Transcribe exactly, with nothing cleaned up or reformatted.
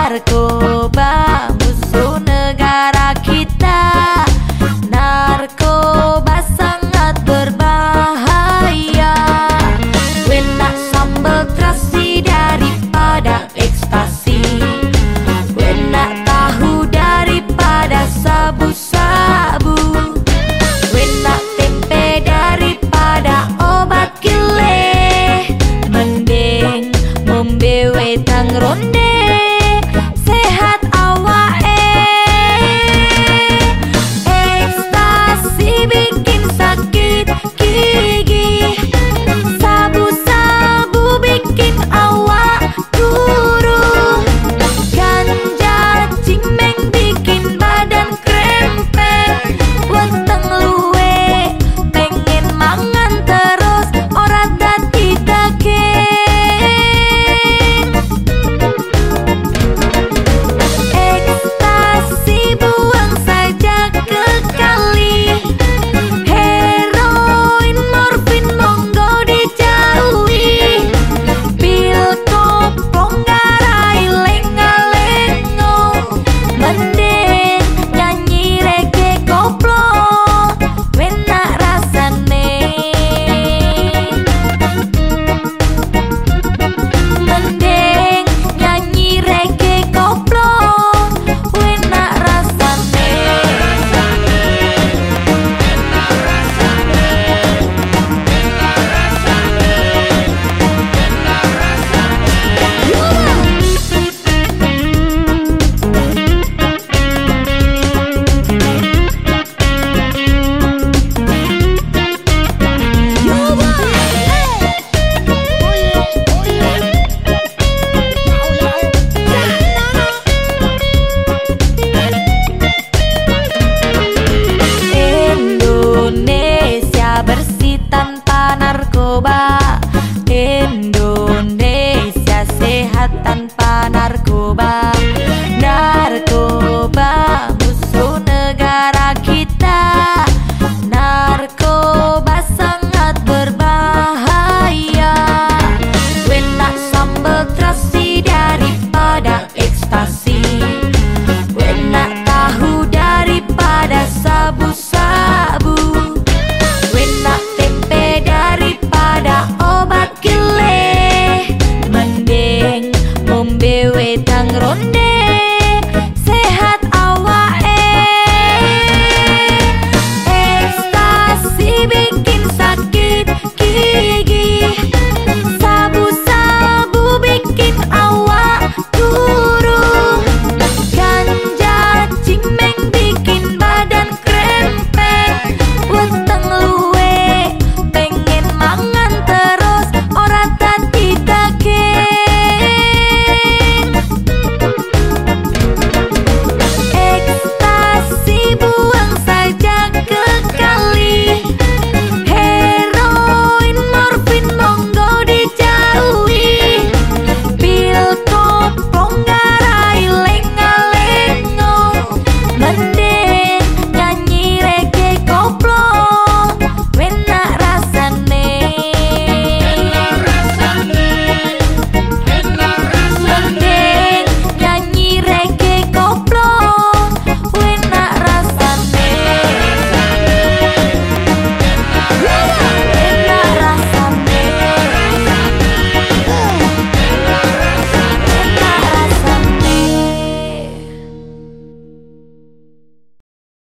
Narkoba musuh negara kita. Narkoba sangat berbahaya. Enak sambal terasi daripada ekstasi. Enak tahu daripada sabu-sabu. Enak tempe daripada obat gile. Mending membewe tang ronde. Sehat awae. Ekstasi bikin sakit gigi. Sabu-sabu bikin awak guru. Ganja cimeng bikin badan krempeng. Weteng luwe pengen mangan terus ora dadi daging. Ekstasi buang saja ke kali. Heroin, morfin monggo dijauhi. Pil kopong garai lenga-lengo. Mending nyanyi reggae koplo. Enak rasane. Mending nyanyi reggae koplo. Enak rasane. Indonesia bersih tanpa narkoba. Indonesia sehat tanpa narkoba. Narkoba musuh negara kita. Narkoba sangat berbahaya. Enak sambal terasi daripada ekstasi. Enak tahu daripada sabu-sabu. Enak tempe daripada obat gile. Mending membewe tang ronde.